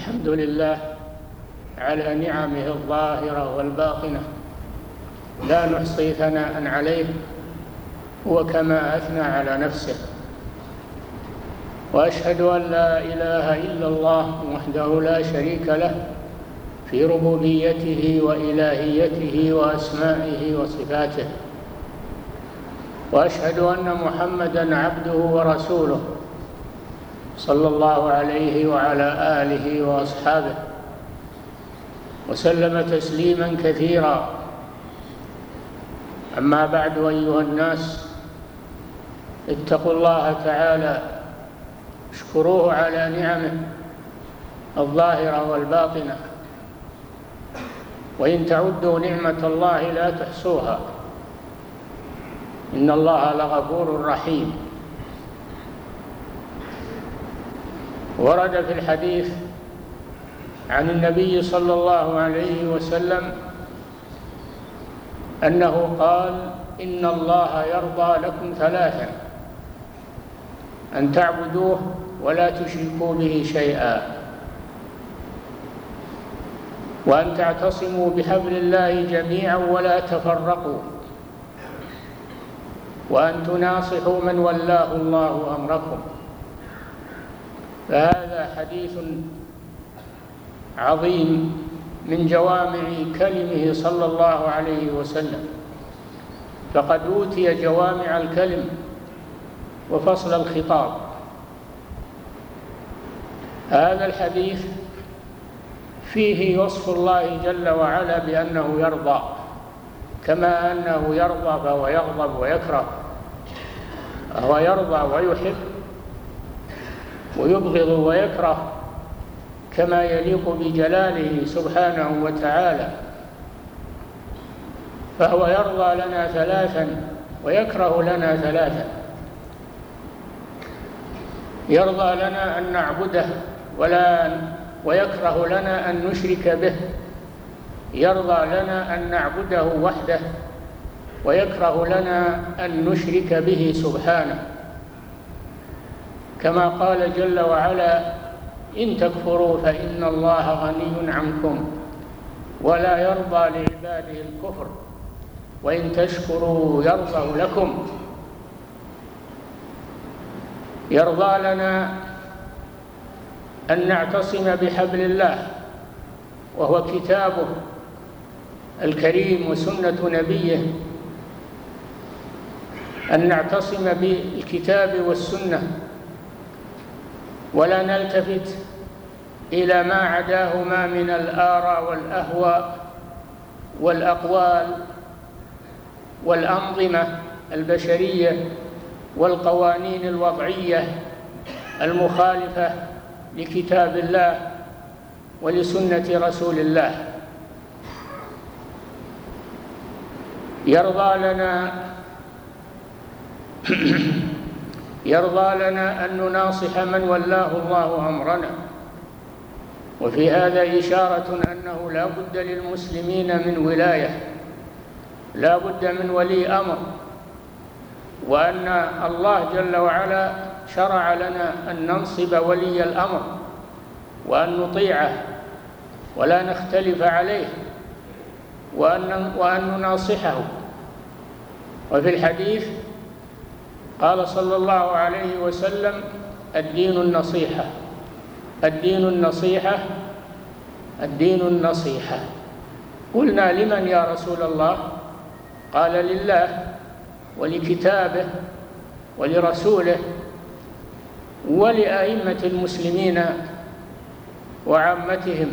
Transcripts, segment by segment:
الحمد لله على نعمه الظاهرة والباطنة، لا نحصي ثناء عليه، هو كما أثنى على نفسه. وأشهد أن لا إله إلا الله وحده لا شريك له في ربوبيته وإلهيته وأسمائه وصفاته، وأشهد أن محمدًا عبده ورسوله صلى الله عليه وعلى آله وأصحابه وسلم تسليمًا كثيرا. أما بعد، أيها الناس، اتقوا الله تعالى، اشكروه على نعمه الظاهرة والباطنة، وإن تعدوا نعمة الله لا تحصوها، إن الله لغفور رحيم. ورد في الحديث عن النبي صلى الله عليه وسلم أنه قال: إن الله يرضى لكم ثلاثا: أن تعبدوه ولا تشركوا به شيئا، وأن تعتصموا بحبل الله جميعا ولا تفرقوا، وأن تناصحوا من ولاه الله أمركم. فهذا حديث عظيم من جوامع كلمه صلى الله عليه وسلم، فقد أوتي جوامع الكلم وفصل الخطاب. هذا الحديث فيه وصف الله جل وعلا بأنه يرضى، كما أنه يرضى فهو يغضب ويكره، هو يرضى ويحب ويبغض ويكره كما يليق بجلاله سبحانه وتعالى. فهو يرضى لنا ثلاثا ويكره لنا ثلاثا: يرضى لنا أن نعبده ويكره لنا أن نشرك به، يرضى لنا أن نعبده وحده ويكره لنا أن نشرك به سبحانه، كما قال جل وعلا: إن تكفروا فإن الله غني عنكم ولا يرضى لعباده الكفر وإن تشكروا يرضه لكم. يرضى لنا أن نعتصم بحبل الله، وهو كتابه الكريم وسنة نبيه، أن نعتصم بالكتاب والسنة ولا نلتفت إلى ما عداهما من الآراء والأهواء والأقوال والأنظمة البشرية والقوانين الوضعية المخالفة لكتاب الله ولسنة رسول الله. يرضى لنا أن نناصح من ولاه الله أمرنا، وفي هذا إشارة أنه لا بد للمسلمين من ولاية، لا بد من ولي أمر، وأن الله جل وعلا شرع لنا أن ننصب ولي الأمر وأن نطيعه ولا نختلف عليه وأن نناصحه. وفي الحديث قال صلى الله عليه وسلم: الدين النصيحة، الدين النصيحة، الدين النصيحة. قلنا: لمن يا رسول الله؟ قال: لله ولكتابه ولرسوله ولأئمة المسلمين وعامتهم.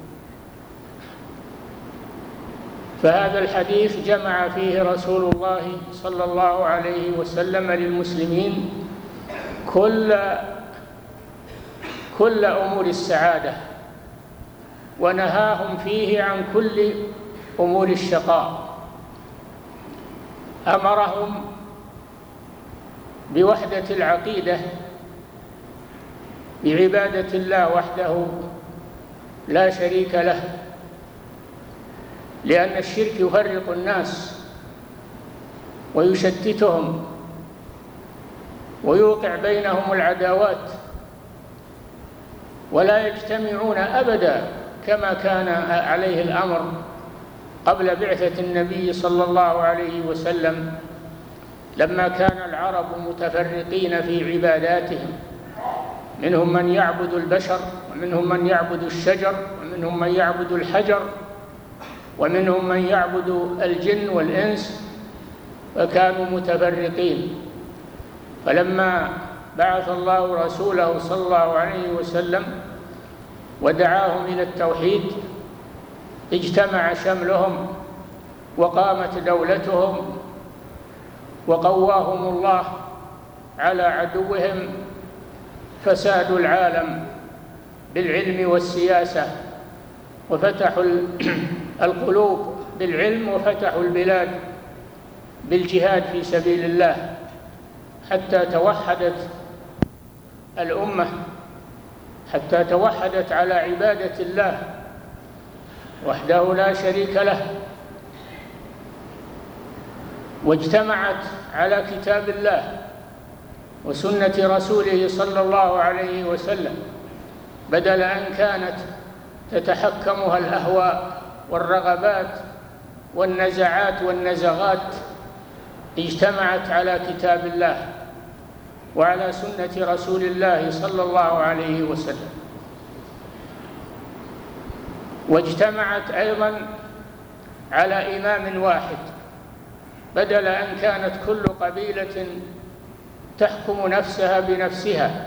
فهذا الحديث جمع فيه رسول الله صلى الله عليه وسلم للمسلمين كل أمور السعادة، ونهاهم فيه عن كل أمور الشقاء. أمرهم بوحدة العقيدة، بعبادة الله وحده لا شريك له، لأن الشرك يفرق الناس ويشتتهم ويوقع بينهم العداوات ولا يجتمعون أبدا كما كان عليه الأمر قبل بعثة النبي صلى الله عليه وسلم، لما كان العرب متفرقين في عباداتهم، منهم من يعبد البشر، ومنهم من يعبد الشجر، ومنهم من يعبد الحجر، ومنهم من يعبد الجن والإنس، فكانوا متفرقين. فلما بعث الله رسوله صلى الله عليه وسلم ودعاهم إلى التوحيد اجتمع شملهم وقامت دولتهم وقواهم الله على عدوهم، فسادوا العالم بالعلم والسياسة، وفتحوا القلوب بالعلم، وفتحوا البلاد بالجهاد في سبيل الله، حتى توحدت الأمة، حتى توحدت على عبادة الله وحده لا شريك له، واجتمعت على كتاب الله وسنة رسوله صلى الله عليه وسلم، بدل أن كانت تتحكمها الأهواء والرغبات والنزعات والنزغات. اجتمعت على كتاب الله وعلى سنة رسول الله صلى الله عليه وسلم، واجتمعت أيضا على إمام واحد، بدل أن كانت كل قبيلة تحكم نفسها بنفسها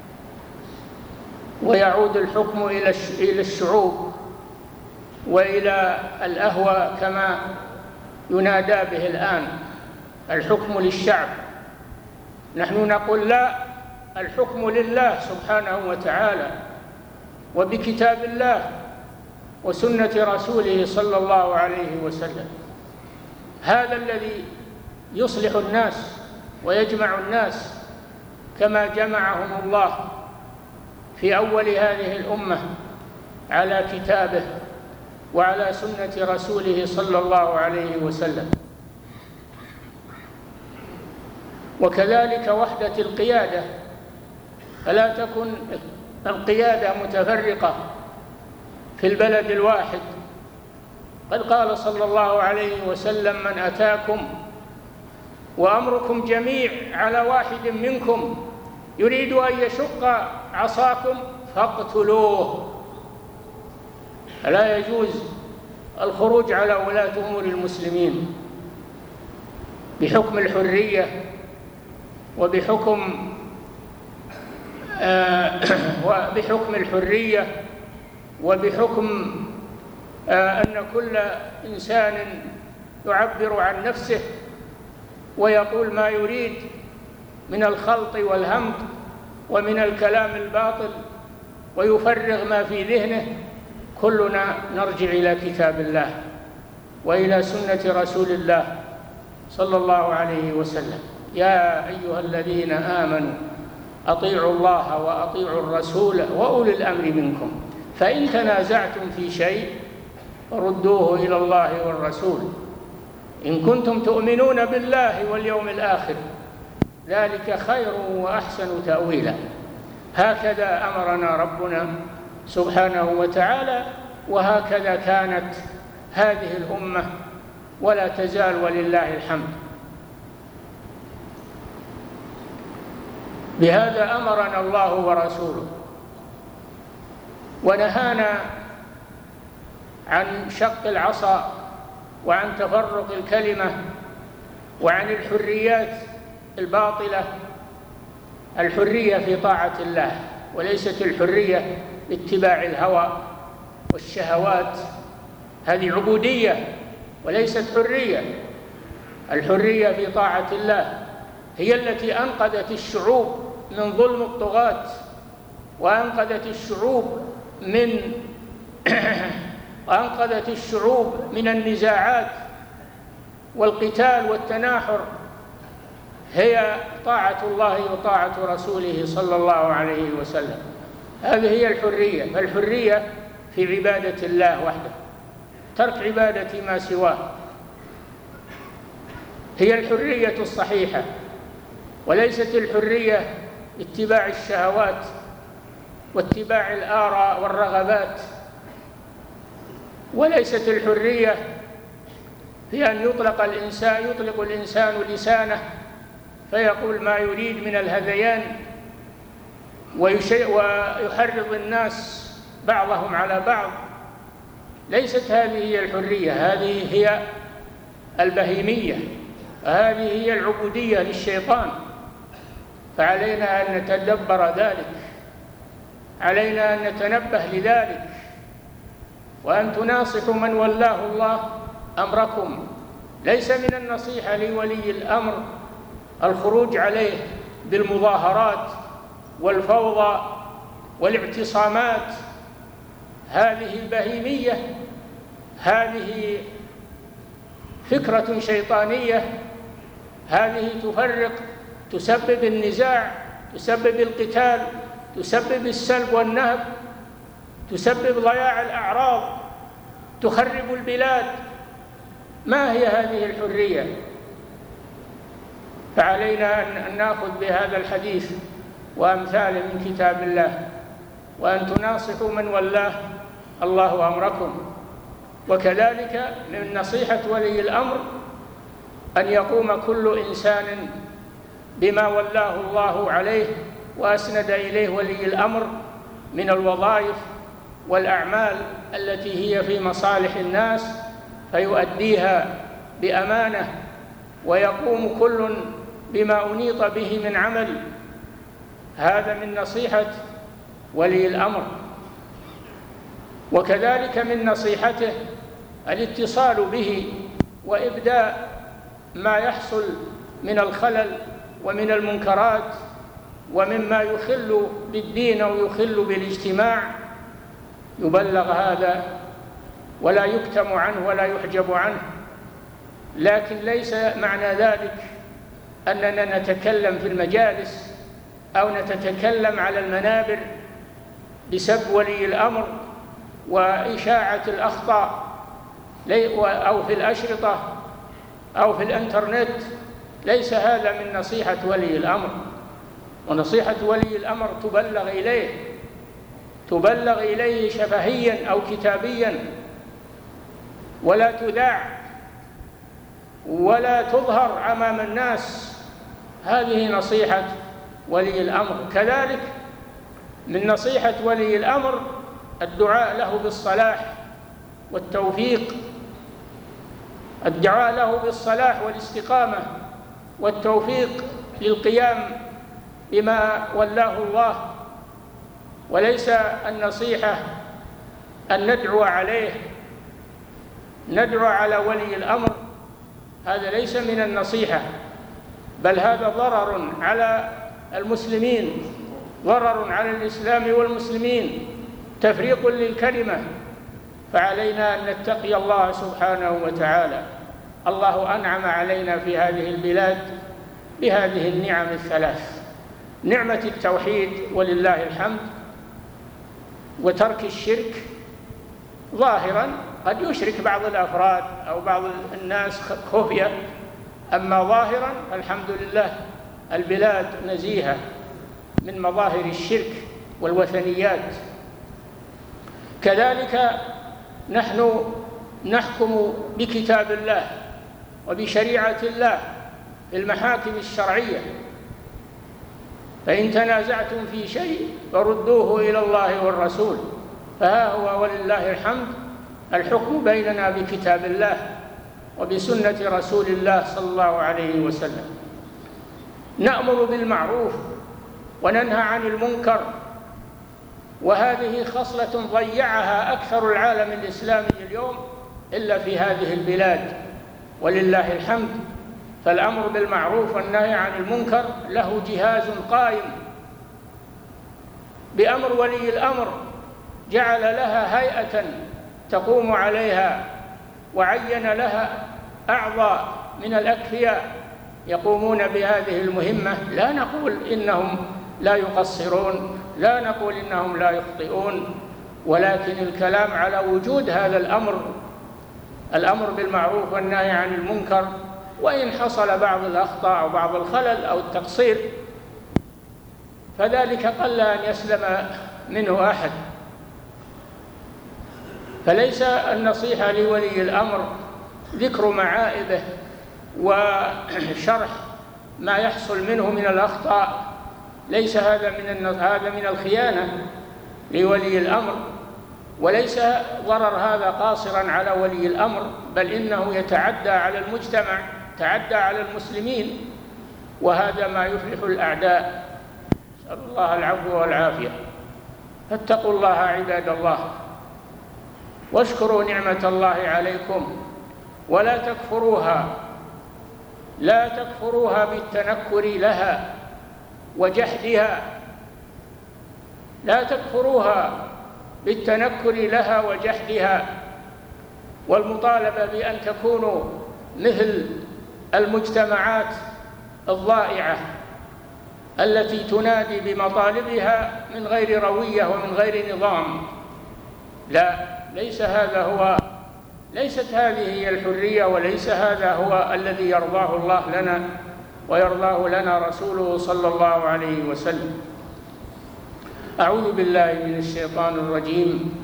ويعود الحكم إلى الشعوب وإلى الأهواء كما ينادى به الآن، الحكم للشعب. نحن نقول لا، الحكم لله سبحانه وتعالى وبكتاب الله وسنة رسوله صلى الله عليه وسلم. هذا الذي يصلح الناس ويجمع الناس كما جمعهم الله في أول هذه الأمة على كتابه وعلى سنة رسوله صلى الله عليه وسلم. وكذلك وحدة القيادة، فلا تكن القيادة متفرقة في البلد الواحد. قد قال صلى الله عليه وسلم: من أتاكم وأمركم جميع على واحد منكم يريد أن يشق عصاكم فاقتلوه. لا يجوز الخروج على ولاة أمور المسلمين بحكم الحرية وبحكم الحرية وبحكم أن كل إنسان يعبر عن نفسه ويقول ما يريد من الخلط والهمط ومن الكلام الباطل ويفرغ ما في ذهنه. كلنا نرجع إلى كتاب الله وإلى سنة رسول الله صلى الله عليه وسلم. يا أيها الذين آمنوا أطيعوا الله وأطيعوا الرسول وأولي الأمر منكم فإن تنازعتم في شيء ردوه إلى الله والرسول إن كنتم تؤمنون بالله واليوم الآخر ذلك خير وأحسن تأويلا. هكذا أمرنا ربنا سبحانه وتعالى، وهكذا كانت هذه الأمة ولا تزال ولله الحمد. بهذا أمرنا الله ورسوله، ونهانا عن شق العصا وعن تفرق الكلمة وعن الحريات الباطلة. الحرية في طاعة الله، وليست الحرية باتباع الهوى والشهوات. هذه عبودية وليست حرية. الحرية في طاعة الله هي التي أنقذت الشعوب من ظلم الطغاة، وأنقذت الشعوب من النزاعات والقتال والتناحر. هي طاعة الله وطاعة رسوله صلى الله عليه وسلم. هذه هي الحرية. فالحرية في عبادة الله وحده، ترك عبادة ما سواه، هي الحرية الصحيحة، وليست الحرية اتباع الشهوات واتباع الآراء والرغبات. وليست الحرية في أن يطلق الإنسان لسانه فيقول ما يريد من الهذيان ويحرض الناس بعضهم على بعض. ليست هذه هي الحرية، هذه هي البهيمية، هذه هي العبودية للشيطان. فعلينا أن نتدبر ذلك، علينا أن نتنبه لذلك، وأن تناصحوا من ولاه الله أمركم. ليس من النصيحة لولي الأمر الخروج عليه بالمظاهرات والفوضى والاعتصامات. هذه البهيمية، هذه فكرة شيطانية، هذه تفرق، تسبب النزاع، تسبب القتال، تسبب السلب والنهب، تسبب ضياع الأعراض، تخرب البلاد. ما هي هذه الحرية؟ فعلينا أن نأخذ بهذا الحديث وأمثاله من كتاب الله، وأن تناصحوا من ولاه الله أمركم. وكذلك من نصيحة ولي الأمر أن يقوم كل إنسان بما ولاه الله عليه وأسند إليه ولي الأمر من الوظائف والأعمال التي هي في مصالح الناس، فيؤديها بأمانة، ويقوم كل بما أنيط به من عمل. هذا من نصيحة ولي الأمر. وكذلك من نصيحته الاتصال به وإبداء ما يحصل من الخلل ومن المنكرات ومما يخل بالدين أو يخل بالاجتماع، يبلغ هذا ولا يكتم عنه ولا يحجب عنه. لكن ليس معنى ذلك أننا نتكلم في المجالس أو نتكلم على المنابر بسب ولي الأمر وإشاعة الأخطاء، أو في الأشرطة أو في الإنترنت. ليس هذا من نصيحة ولي الأمر. ونصيحة ولي الأمر تبلغ إليه شفهيا أو كتابيا، ولا تذاع ولا تظهر أمام الناس. هذه نصيحة ولي الأمر. كذلك من نصيحة ولي الأمر الدعاء له بالصلاح والتوفيق، الدعاء له بالصلاح والاستقامة والتوفيق للقيام بما ولاه الله. وليس النصيحة أن ندعو عليه، ندعو على ولي الأمر، هذا ليس من النصيحة، بل هذا ضرر على المسلمين، ضرر على الإسلام والمسلمين، تفريق للكلمة. فعلينا أن نتقي الله سبحانه وتعالى. الله أنعم علينا في هذه البلاد بهذه النعم الثلاث: نعمة التوحيد ولله الحمد، وترك الشرك ظاهرا. قد يشرك بعض الأفراد أو بعض الناس خفية، أما ظاهرا الحمد لله البلاد نزيهة من مظاهر الشرك والوثنيات. كذلك نحن نحكم بكتاب الله وبشريعة الله في المحاكم الشرعية، فإن تنازعتم في شيء فردوه إلى الله والرسول. فها هو ولله الحمد الحكم بيننا بكتاب الله وبسنة رسول الله صلى الله عليه وسلم. نأمر بالمعروف وننهى عن المنكر، وهذه خصلة ضيعها أكثر العالم الإسلامي اليوم إلا في هذه البلاد ولله الحمد. فالأمر بالمعروف والنهي عن المنكر له جهاز قائم بأمر ولي الأمر، جعل لها هيئة تقوم عليها، وعين لها أعضاء من الأكفياء يقومون بهذه المهمة. لا نقول إنهم لا يقصرون، لا نقول إنهم لا يخطئون، ولكن الكلام على وجود هذا الأمر بالمعروف والنهي عن المنكر. وإن حصل بعض الأخطاء أو بعض الخلل أو التقصير فذلك قل أن يسلم منه أحد. فليس النصيحة لولي الأمر ذكر معائبه وشرح ما يحصل منه من الأخطاء، ليس هذا من الخيانة لولي الأمر، وليس ضرر هذا قاصرا على ولي الأمر، بل إنه يتعدى على المجتمع، يتعدى على المسلمين، وهذا ما يفلح الأعداء. نسأل الله العفو والعافية. فاتقوا الله عباد الله، واشكروا نعمة الله عليكم، ولا تكفروها، لا تكفروها بالتنكر لها وجحدها، لا تكفروها بالتنكر لها وجحدها، والمطالبة بأن تكونوا مثل المجتمعات الضائعة التي تنادي بمطالبها من غير روية ومن غير نظام. لا، ليست هذه هي الحرية، وليس هذا هو الذي يرضاه الله لنا ويرضاه لنا رسوله صلى الله عليه وسلم. أعوذ بالله من الشيطان الرجيم.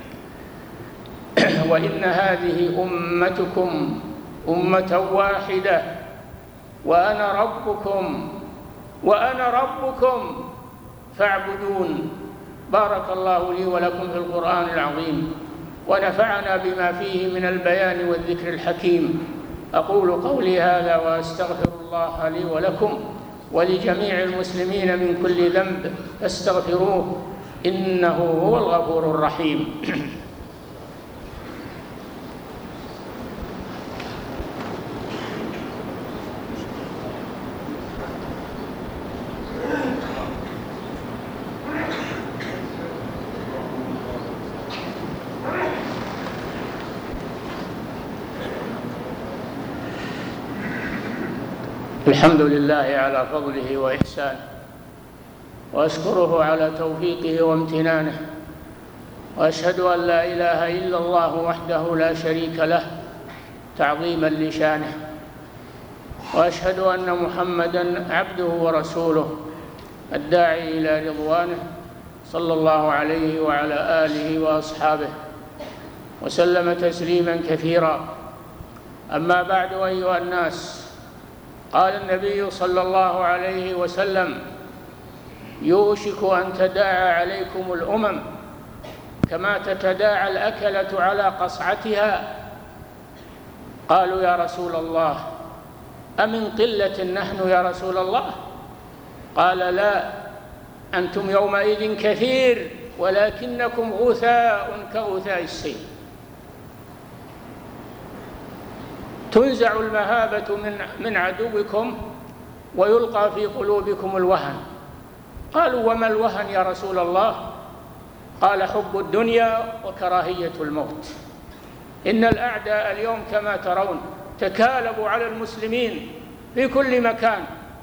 وإن هذه أمتكم أمة واحدة وأنا ربكم فاعبدون. بارك الله لي ولكم في القرآن العظيم، ونفعنا بما فيه من البيان والذكر الحكيم. أقول قولي هذا وأستغفر الله لي ولكم ولجميع المسلمين من كل ذنب فاستغفروه إنه هو الغفور الرحيم. الحمد لله على فضله وإحسانه، وأشكره على توفيقه وامتنانه، وأشهد أن لا إله إلا الله وحده لا شريك له تعظيما لشانه، وأشهد أن محمدًا عبده ورسوله الداعي إلى رضوانه صلى الله عليه وعلى آله وأصحابه وسلم تسليما كثيرا. أما بعد، أيها الناس، قال النبي صلى الله عليه وسلم: يوشك أن تداعى عليكم الأمم كما تتداعى الأكلة على قصعتها. قالوا: يا رسول الله، أمن قلة نحن يا رسول الله؟ قال: لا، أنتم يومئذ كثير ولكنكم غثاء كغثاء السيل. تنزع المهابة من عدوكم ويلقى في قلوبكم الوهن. قالوا: وما الوهن يا رسول الله؟ قال: حب الدنيا وكراهية الموت. إن الأعداء اليوم كما ترون تكالبوا على المسلمين في كل مكان،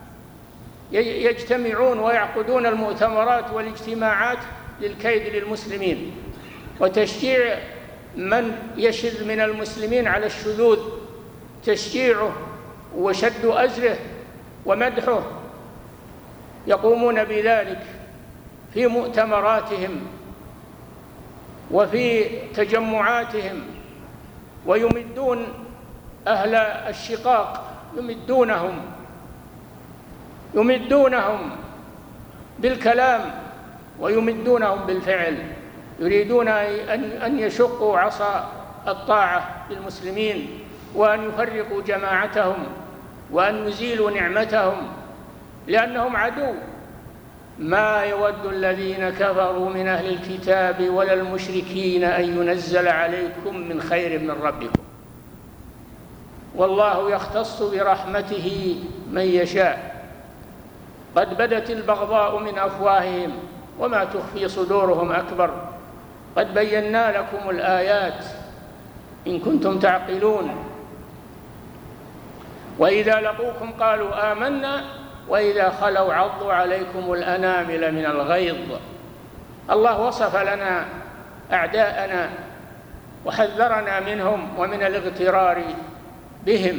يجتمعون ويعقدون المؤتمرات والاجتماعات للكيد للمسلمين وتشجيع من يشذ من المسلمين على الشذوذ، تشجيعه وشد أزره ومدحه. يقومون بذلك في مؤتمراتهم وفي تجمعاتهم، ويمدون أهل الشقاق، يمدونهم بالكلام ويمدونهم بالفعل، يريدون أن يشقوا عصا الطاعة للمسلمين، وأن يفرقوا جماعتهم، وأن يزيلوا نعمتهم، لأنهم عدو. ما يود الذين كفروا من أهل الكتاب ولا المشركين أن ينزل عليكم من خير من ربكم، والله يختص برحمته من يشاء. قد بدت البغضاء من أفواههم وما تخفي صدورهم أكبر. قد بينا لكم الآيات إن كنتم تعقلون. وإذا لقوكم قالوا آمنا وإذا خلوا عضوا عليكم الأنامل من الغيظ. الله وصف لنا أعداءنا وحذرنا منهم ومن الاغترار بهم،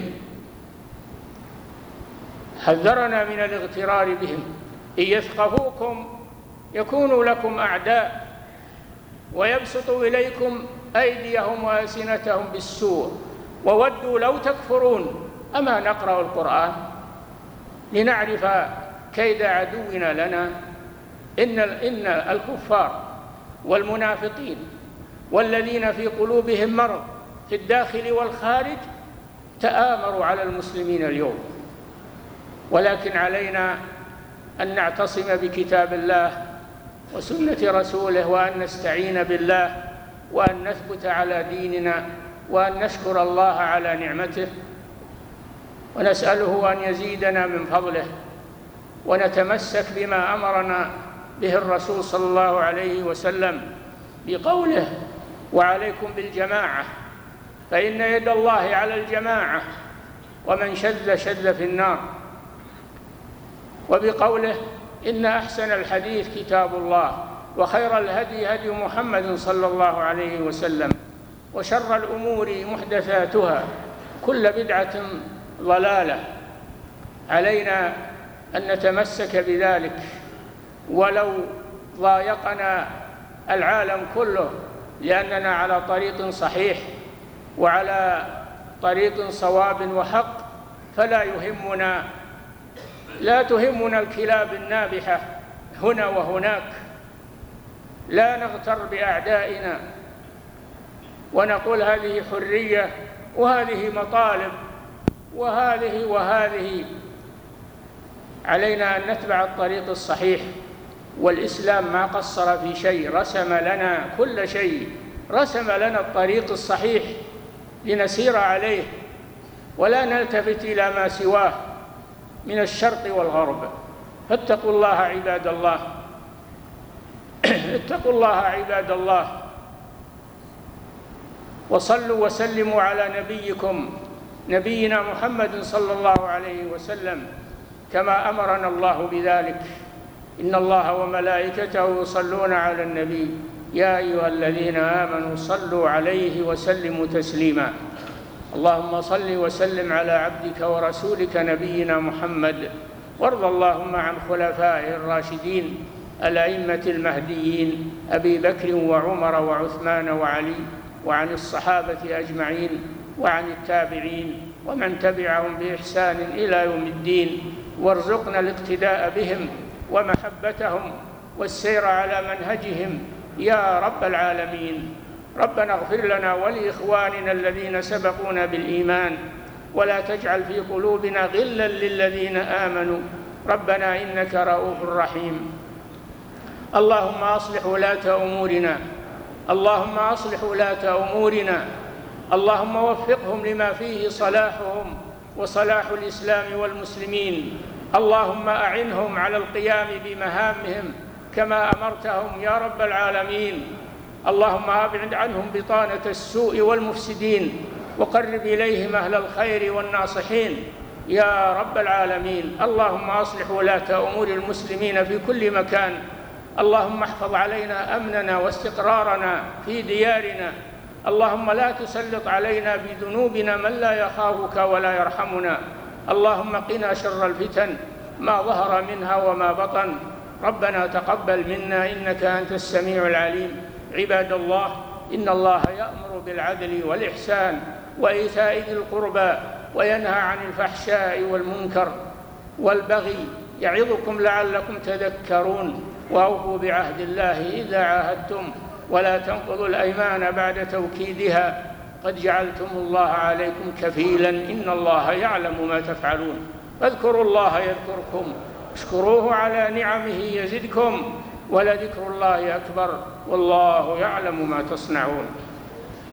حذرنا من الاغترار بهم. إن يثقفوكم يكونوا لكم أعداء ويبسطوا إليكم أيديهم وألسنتهم بالسوء وودوا لو تكفرون. أما نقرأ القرآن لنعرف كيد عدونا لنا؟ إن الكفار والمنافقين والذين في قلوبهم مرض في الداخل والخارج تآمروا على المسلمين اليوم، ولكن علينا أن نعتصم بكتاب الله وسنة رسوله، وأن نستعين بالله، وأن نثبت على ديننا، وأن نشكر الله على نعمته، ونسأله أن يزيدنا من فضله، ونتمسك بما أمرنا به الرسول صلى الله عليه وسلم بقوله: وعليكم بالجماعة فإن يد الله على الجماعة ومن شذ شذ في النار، وبقوله: إن أحسن الحديث كتاب الله وخير الهدي هدي محمد صلى الله عليه وسلم وشر الأمور محدثاتها كل بدعة ضلالة. علينا أن نتمسك بذلك ولو ضايقنا العالم كله، لأننا على طريق صحيح وعلى طريق صواب وحق، لا تهمنا الكلاب النابحة هنا وهناك. لا نغتر بأعدائنا ونقول هذه حرية وهذه مطالب وهذه. علينا أن نتبع الطريق الصحيح، والإسلام ما قصر في شيء، رسم لنا كل شيء، رسم لنا الطريق الصحيح لنسير عليه ولا نلتفت إلى ما سواه من الشرق والغرب. فاتقوا الله عباد الله، اتقوا الله عباد الله، وصلوا وسلموا على نبينا محمد صلى الله عليه وسلم كما أمرنا الله بذلك. إن الله وملائكته يصلون على النبي يا أيها الذين آمنوا صلوا عليه وسلموا تسليما. اللهم صل وسلم على عبدك ورسولك نبينا محمد، وارض اللهم عن خلفائه الراشدين الأئمة المهديين أبي بكر وعمر وعثمان وعلي، وعن الصحابة أجمعين، وعن التابعين ومن تبعهم بإحسان إلى يوم الدين، وارزقنا الاقتداء بهم ومحبتهم والسير على منهجهم يا رب العالمين. ربنا اغفر لنا ولإخواننا الذين سبقونا بالإيمان، ولا تجعل في قلوبنا غلا للذين آمنوا ربنا إنك رؤوف رحيم. اللهم أصلح ولاة أمورنا، اللهم أصلح ولاة أمورنا، اللهم وفقهم لما فيه صلاحهم وصلاح الإسلام والمسلمين. اللهم أعنهم على القيام بمهامهم كما أمرتهم يا رب العالمين. اللهم أبعد عنهم بطانة السوء والمفسدين، وقرب إليهم أهل الخير والناصحين يا رب العالمين. اللهم أصلح ولاة أمور المسلمين في كل مكان. اللهم احفظ علينا أمننا واستقرارنا في ديارنا. اللهم لا تسلط علينا بذنوبنا من لا يخافك ولا يرحمنا. اللهم قنا شر الفتن ما ظهر منها وما بطن. ربنا تقبل منا إنك أنت السميع العليم. عباد الله، إن الله يأمر بالعدل والإحسان وإيتاء ذي القربى وينهى عن الفحشاء والمنكر والبغي يعظكم لعلكم تذكرون. وأوفوا بعهد الله إذا عاهدتم، ولا تنقضوا الأيمان بعد توكيدها، قد جعلتم الله عليكم كفيلا إن الله يعلم ما تفعلون. فاذكروا الله يذكركم، اشكروه على نعمه يزدكم، ولذكر الله أكبر، والله يعلم ما تصنعون.